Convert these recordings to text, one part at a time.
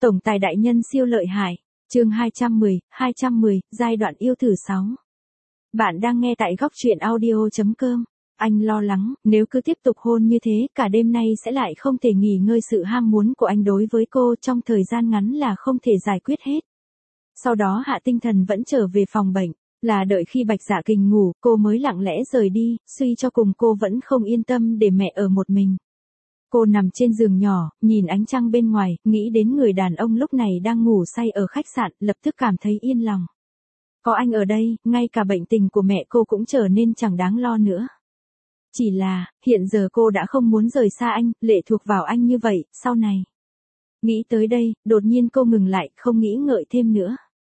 Tổng tài đại nhân siêu lợi hại. Chương 210, giai đoạn yêu thử 6. Bạn đang nghe tại góc truyện audio.com. Anh lo lắng, nếu cứ tiếp tục hôn như thế, cả đêm nay sẽ lại không thể nghỉ ngơi, sự ham muốn của anh đối với cô trong thời gian ngắn là không thể giải quyết hết. Sau đó Hạ Tinh Thần vẫn trở về phòng bệnh, là đợi khi Bạch Dạ Kình ngủ, cô mới lặng lẽ rời đi, suy cho cùng cô vẫn không yên tâm để mẹ ở một mình. Cô nằm trên giường nhỏ, nhìn ánh trăng bên ngoài, nghĩ đến người đàn ông lúc này đang ngủ say ở khách sạn, lập tức cảm thấy yên lòng. Có anh ở đây, ngay cả bệnh tình của mẹ cô cũng trở nên chẳng đáng lo nữa. Chỉ là, hiện giờ cô đã không muốn rời xa anh, lệ thuộc vào anh như vậy, sau này. Nghĩ tới đây, đột nhiên cô ngừng lại, không nghĩ ngợi thêm nữa.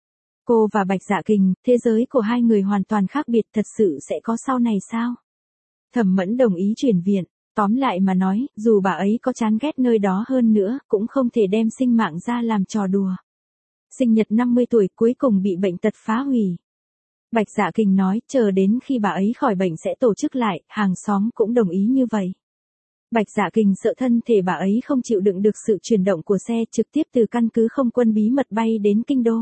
Cô và Bạch Dạ Kình, thế giới của hai người hoàn toàn khác biệt, thật sự sẽ có sau này sao? Thẩm Mẫn đồng ý chuyển viện. Tóm lại mà nói, dù bà ấy có chán ghét nơi đó hơn nữa, cũng không thể đem sinh mạng ra làm trò đùa. Sinh nhật 50 tuổi cuối cùng bị bệnh tật phá hủy. Bạch Dạ Kình nói, chờ đến khi bà ấy khỏi bệnh sẽ tổ chức lại, hàng xóm cũng đồng ý như vậy. Bạch Dạ Kình sợ thân thể bà ấy không chịu đựng được sự chuyển động của xe, trực tiếp từ căn cứ không quân bí mật bay đến kinh đô.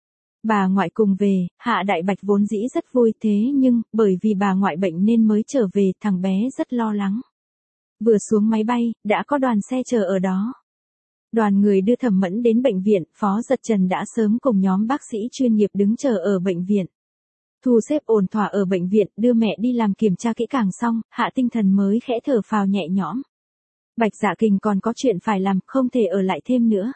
Bà ngoại cùng về, Hạ Đại Bạch vốn dĩ rất vui, thế nhưng, bởi vì bà ngoại bệnh nên mới trở về, thằng bé rất lo lắng. Vừa xuống máy bay, đã có đoàn xe chờ ở đó. Đoàn người đưa Thẩm Mẫn đến bệnh viện, Phó Dật Trần đã sớm cùng nhóm bác sĩ chuyên nghiệp đứng chờ ở bệnh viện. Thu xếp ổn thỏa ở bệnh viện, đưa mẹ đi làm kiểm tra kỹ càng xong, Hạ Tinh Thần mới khẽ thở phào nhẹ nhõm. Bạch Dạ Kình còn có chuyện phải làm, không thể ở lại thêm nữa.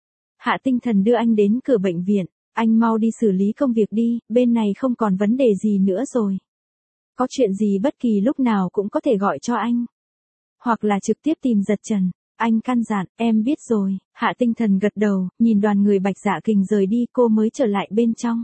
Hạ Tinh Thần đưa anh đến cửa bệnh viện, anh mau đi xử lý công việc đi, bên này không còn vấn đề gì nữa rồi. Có chuyện gì bất kỳ lúc nào cũng có thể gọi cho anh. Hoặc là trực tiếp tìm Dật Trần. Anh căn dặn, em biết rồi. Hạ Tinh Thần gật đầu, nhìn đoàn người Bạch Dạ Kình rời đi, cô mới trở lại bên trong.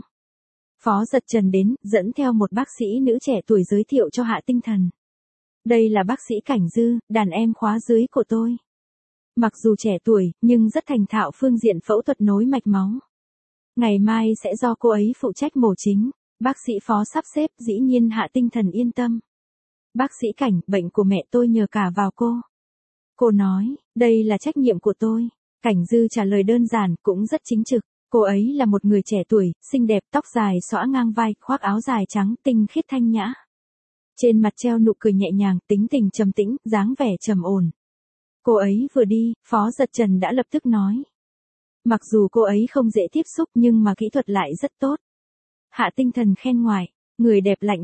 Phó Dật Trần đến, dẫn theo một bác sĩ nữ trẻ tuổi giới thiệu cho Hạ Tinh Thần. Đây là bác sĩ Cảnh Dư, đàn em khóa dưới của tôi. Mặc dù trẻ tuổi, nhưng rất thành thạo phương diện phẫu thuật nối mạch máu. Ngày mai sẽ do cô ấy phụ trách mổ chính. Bác sĩ Phó sắp xếp, dĩ nhiên Hạ Tinh Thần yên tâm. Bác sĩ Cảnh, bệnh của mẹ tôi nhờ cả vào cô. Cô nói, đây là trách nhiệm của tôi. Cảnh Dư trả lời đơn giản, cũng rất chính trực. Cô ấy là một người trẻ tuổi, xinh đẹp, tóc dài xõa ngang vai, khoác áo dài trắng, tinh khiết thanh nhã. Trên mặt treo nụ cười nhẹ nhàng, tính tình trầm tĩnh, dáng vẻ trầm ổn. Cô ấy vừa đi, Phó Dật Trần đã lập tức nói. Mặc dù cô ấy không dễ tiếp xúc nhưng mà kỹ thuật lại rất tốt. Hạ Tinh Thần khen ngoại, người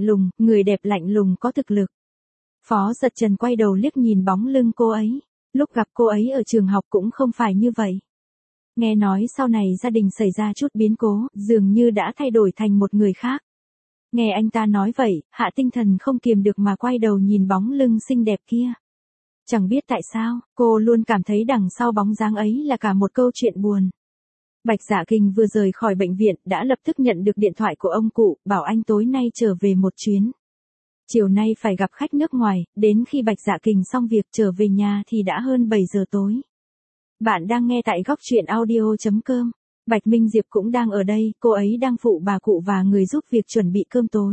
đẹp lạnh lùng có thực lực. Phó Dật Trần quay đầu liếc nhìn bóng lưng cô ấy, lúc gặp cô ấy ở trường học cũng không phải như vậy. Nghe nói sau này gia đình xảy ra chút biến cố, dường như đã thay đổi thành một người khác. Nghe anh ta nói vậy, Hạ Tinh Thần không kiềm được mà quay đầu nhìn bóng lưng xinh đẹp kia. Chẳng biết tại sao, cô luôn cảm thấy đằng sau bóng dáng ấy là cả một câu chuyện buồn. Bạch Dạ Kình vừa rời khỏi bệnh viện, đã lập tức nhận được điện thoại của ông cụ, bảo anh tối nay trở về một chuyến. Chiều nay phải gặp khách nước ngoài, đến khi Bạch Dạ Kình xong việc trở về nhà thì đã hơn 7 giờ tối. Bạn đang nghe tại góc truyện audio.com. Bạch Minh Diệp cũng đang ở đây, cô ấy đang phụ bà cụ và người giúp việc chuẩn bị cơm tối.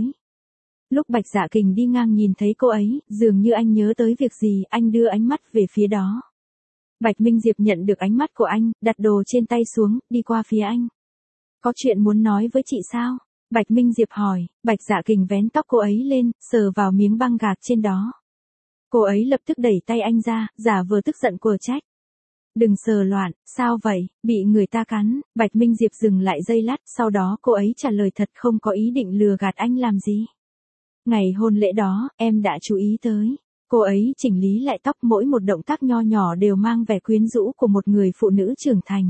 Lúc Bạch Dạ Kình đi ngang nhìn thấy cô ấy, dường như anh nhớ tới việc gì, anh đưa ánh mắt về phía đó. Bạch Minh Diệp nhận được ánh mắt của anh, đặt đồ trên tay xuống, đi qua phía anh. Có chuyện muốn nói với chị sao? Bạch Minh Diệp hỏi. Bạch Dạ Kình vén tóc cô ấy lên, sờ vào miếng băng gạc trên đó. Cô ấy lập tức đẩy tay anh ra, giả vờ tức giận quở trách. Đừng sờ loạn, sao vậy, bị người ta cắn. Bạch Minh Diệp dừng lại giây lát, sau đó cô ấy trả lời thật, không có ý định lừa gạt anh làm gì. Ngày hôn lễ đó, em đã chú ý tới. Cô ấy chỉnh lý lại tóc, mỗi một động tác nho nhỏ đều mang vẻ quyến rũ của một người phụ nữ trưởng thành.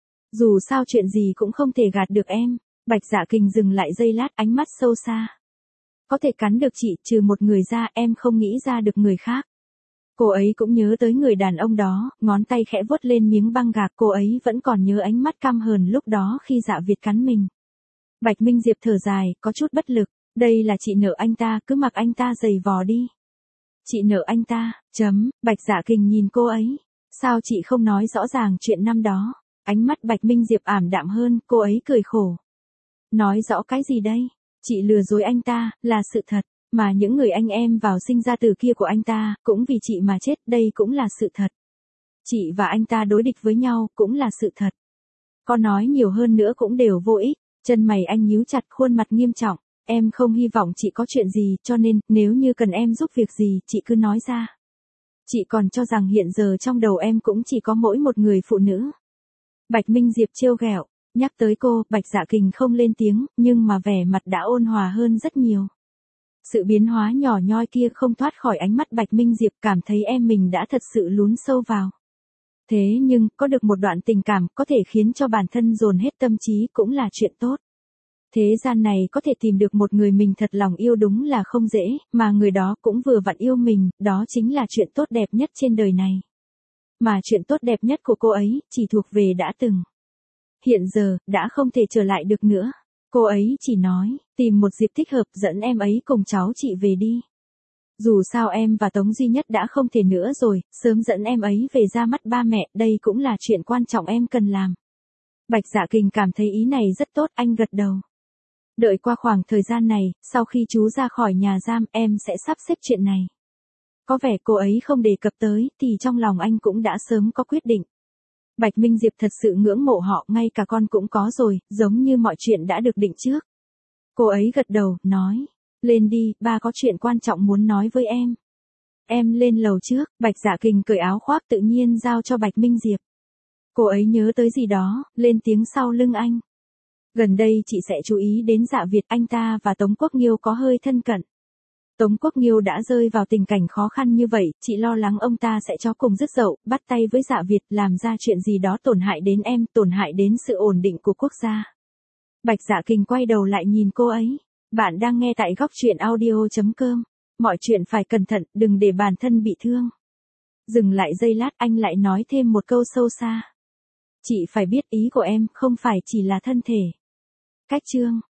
Dù sao chuyện gì cũng không thể gạt được em. Bạch Dạ Kình dừng lại giây lát, ánh mắt sâu xa. Có thể cắn được chị, trừ một người ra, em không nghĩ ra được người khác. Cô ấy cũng nhớ tới người đàn ông đó, ngón tay khẽ vuốt lên miếng băng gạc, cô ấy vẫn còn nhớ ánh mắt căm hờn lúc đó khi Dạ Việt cắn mình. Bạch Minh Diệp thở dài, có chút bất lực, đây là chị nợ anh ta, cứ mặc anh ta giày vò đi. Chị nợ anh ta, Bạch Dạ Kình nhìn cô ấy, sao chị không nói rõ ràng chuyện năm đó? Ánh mắt Bạch Minh Diệp ảm đạm hơn, cô ấy cười khổ. Nói rõ cái gì đây? Chị lừa dối anh ta, là sự thật, mà những người anh em vào sinh ra từ kia của anh ta, cũng vì chị mà chết, đây cũng là sự thật. Chị và anh ta đối địch với nhau, cũng là sự thật. Có nói nhiều hơn nữa cũng đều vô ích. Chân mày anh nhíu chặt, khuôn mặt nghiêm trọng. Em không hy vọng chị có chuyện gì, cho nên, nếu như cần em giúp việc gì, chị cứ nói ra. Chị còn cho rằng hiện giờ trong đầu em cũng chỉ có mỗi một người phụ nữ. Bạch Minh Diệp trêu ghẹo, nhắc tới cô, Bạch Dạ Kình không lên tiếng, nhưng mà vẻ mặt đã ôn hòa hơn rất nhiều. Sự biến hóa nhỏ nhoi kia không thoát khỏi ánh mắt Bạch Minh Diệp, cảm thấy em mình đã thật sự lún sâu vào. Thế nhưng, có được một đoạn tình cảm có thể khiến cho bản thân dồn hết tâm trí cũng là chuyện tốt. Thế gian này có thể tìm được một người mình thật lòng yêu đúng là không dễ, mà người đó cũng vừa vặn yêu mình, đó chính là chuyện tốt đẹp nhất trên đời này. Mà chuyện tốt đẹp nhất của cô ấy, chỉ thuộc về đã từng. Hiện giờ, đã không thể trở lại được nữa. Cô ấy chỉ nói, tìm một dịp thích hợp dẫn em ấy cùng cháu chị về đi. Dù sao em và Tống Duy Nhất đã không thể nữa rồi, sớm dẫn em ấy về ra mắt ba mẹ, đây cũng là chuyện quan trọng em cần làm. Bạch Dạ Kình cảm thấy ý này rất tốt, anh gật đầu. Đợi qua khoảng thời gian này, sau khi chú ra khỏi nhà giam, em sẽ sắp xếp chuyện này. Có vẻ cô ấy không đề cập tới, thì trong lòng anh cũng đã sớm có quyết định. Bạch Minh Diệp thật sự ngưỡng mộ họ, ngay cả con cũng có rồi, giống như mọi chuyện đã được định trước. Cô ấy gật đầu, nói, lên đi, ba có chuyện quan trọng muốn nói với em. Em lên lầu trước, Bạch Dạ Kình cởi áo khoác tự nhiên giao cho Bạch Minh Diệp. Cô ấy nhớ tới gì đó, lên tiếng sau lưng anh. Gần đây chị sẽ chú ý đến Dạ Việt, anh ta và Tống Quốc Nghiêu có hơi thân cận. Tống Quốc Nghiêu đã rơi vào tình cảnh khó khăn như vậy, chị lo lắng ông ta sẽ cho cùng dứt dậu, bắt tay với Dạ Việt, làm ra chuyện gì đó tổn hại đến em, tổn hại đến sự ổn định của quốc gia. Bạch Dạ Kình quay đầu lại nhìn cô ấy. Bạn đang nghe tại góc truyện audio.com. Mọi chuyện phải cẩn thận, đừng để bản thân bị thương. Dừng lại giây lát, anh lại nói thêm một câu sâu xa. Chị phải biết ý của em không phải chỉ là thân thể. Cách chương.